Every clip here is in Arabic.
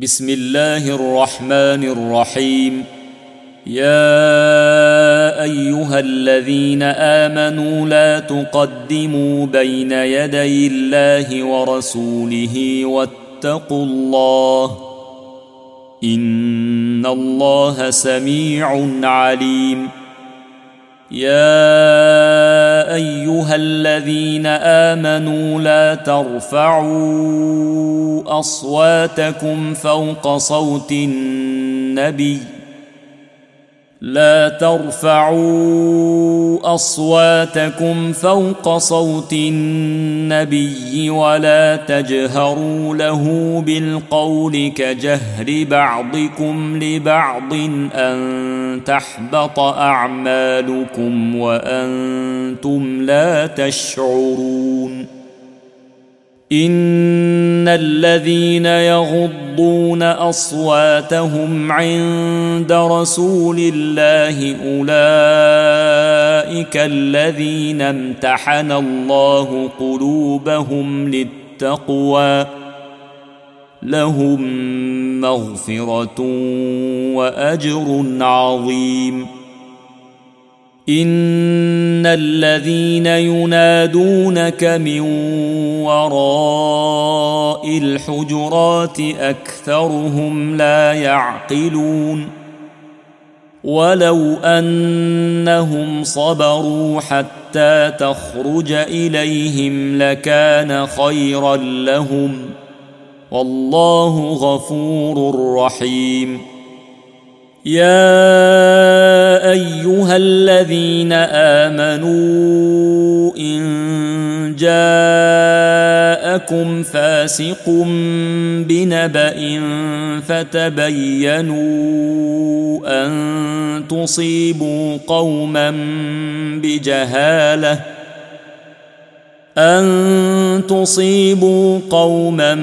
بسم الله الرحمن الرحيم. يا أيها الذين آمنوا لا تقدموا بين يدي الله ورسوله واتقوا الله إن الله سميع عليم. يا أيها الذين آمنوا لا ترفعوا أصواتكم فوق صوت النبي ولا تجهروا له بالقول كجهر بعضكم لبعض أن تحبط أعمالكم وأنتم لا تشعرون. إن الذين يغضون أصواتهم عند رسول الله أولئك الذين امتحن الله قلوبهم للتقوى لهم مغفرة وأجر عظيم. إن الذين ينادونك من وراء الحجرات أكثرهم لا يعقلون. ولو أنهم صبروا حتى تخرج إليهم لكان خيرا لهم والله غفور رحيم. يا أيها الذين آمنوا إن جاءكم فاسق بنبأ فتبينوا أن تصيبوا قوما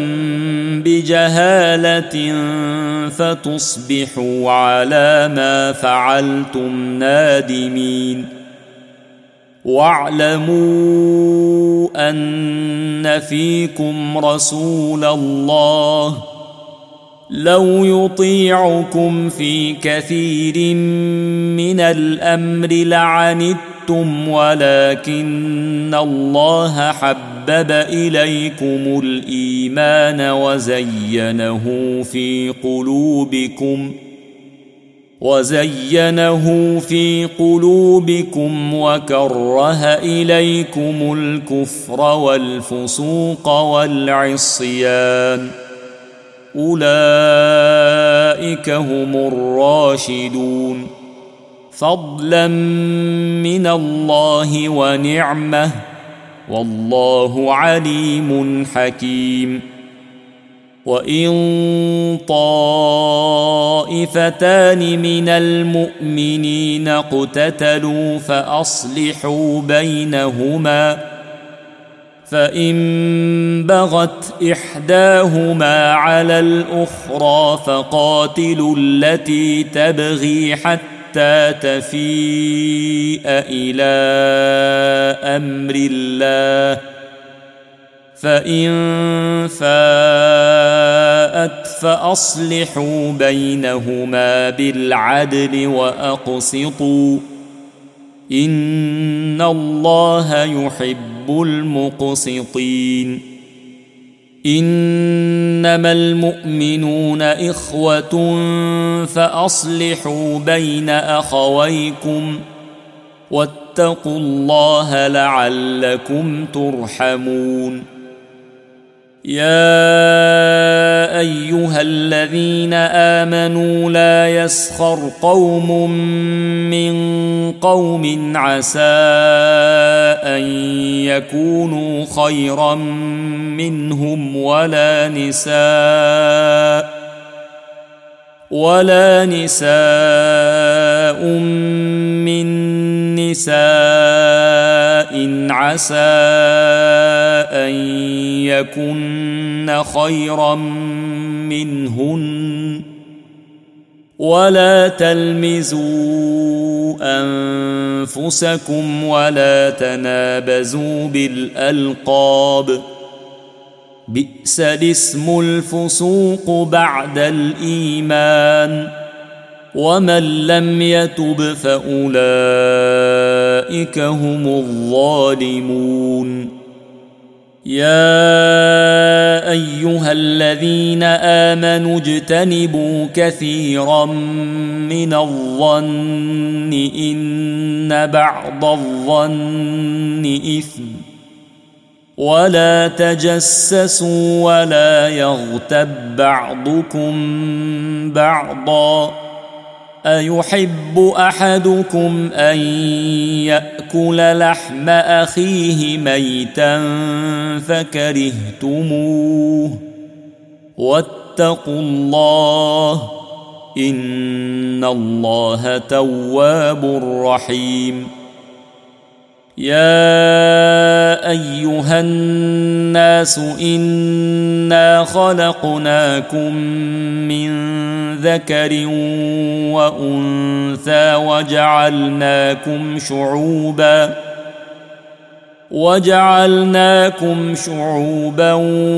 بجهالة فتصبحوا على ما فعلتم نادمين. واعلموا أن فيكم رسول الله لو يطيعكم في كثير من الأمر لعنتم ولكن الله حبب إليكم الإيمان وزينه في قلوبكم وكره إليكم الكفر والفسوق والعصيان أولئك هم الراشدون فضلا من الله ونعمة والله عليم حكيم. وإن طائفتان من المؤمنين اقتتلوا فأصلحوا بينهما فإن بغت إحداهما على الأخرى فقاتلوا التي تبغي حتى تفيء إلى أمر الله فإن فاءت فأصلحوا بينهما بالعدل وأقسطوا إن الله يحب المقسطين. إنما المؤمنون إخوة فأصلحوا بين أخويكم واتقوا الله لعلكم ترحمون. يا أيها الذين آمنوا لا يسخر قوم من قوم عسى أن يكونوا خيرا منهم ولا نساء من نساء عسى أن يكن خيرا منهن ولا تلمزوا أنفسكم ولا تنابزوا بالألقاب بئس الاسم الفسوق بعد الإيمان ومن لم يتب فأولئك هم الظالمون يا أيها الذين آمنوا اجتنبوا كثيرا من الظن إن بعض الظن إثم ولا تجسسوا ولا يغتب بعضكم بعضا أيحب أحدكم أن يأكل لحم أخيه ميتا فكرهتموه واتقوا الله إن الله تواب رحيم يا أيها الناس إنا خلقناكم من ذكر وأنثى وجعلناكم شعوبا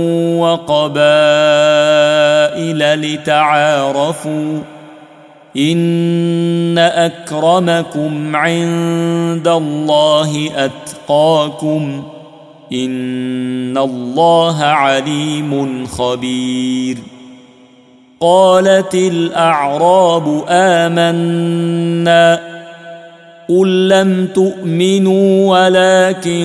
وقبائل لتعارفوا إن أكرمكم عند الله أتقاكم إن الله عليم خبير قالت الأعراب آمنا قل لم تؤمنوا ولكن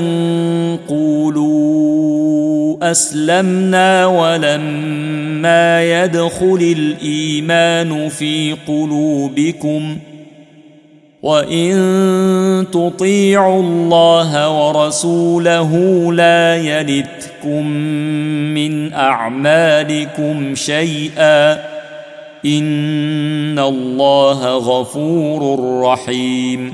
قولوا أسلمنا ولما يدخل الإيمان في قلوبكم وإن تطيعوا الله ورسوله لا يلتكم من أعمالكم شيئا إن الله غفور رحيم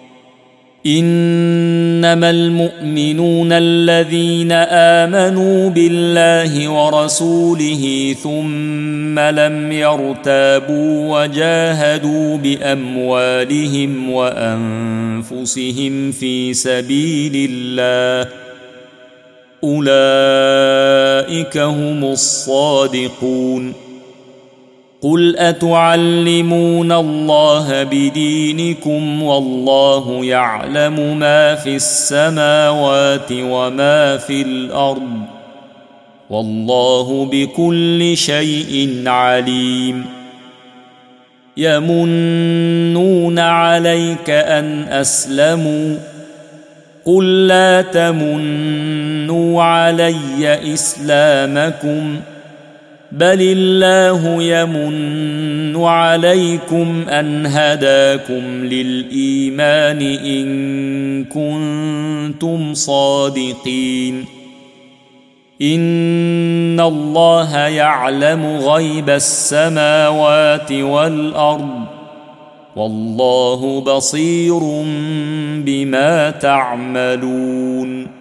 إنما المؤمنون الذين آمنوا بالله ورسوله ثم لم يرتابوا وجاهدوا بأموالهم وأنفسهم في سبيل الله أولئك هم الصادقون قل أتعلمون الله بدينكم والله يعلم ما في السماوات وما في الأرض والله بكل شيء عليم يمنون عليك أن أسلموا قل لا تمنوا علي إسلامكم بل الله يمن عليكم أن هداكم للإيمان إن كنتم صادقين إن الله يعلم غيب السماوات والأرض والله بصير بما تعملون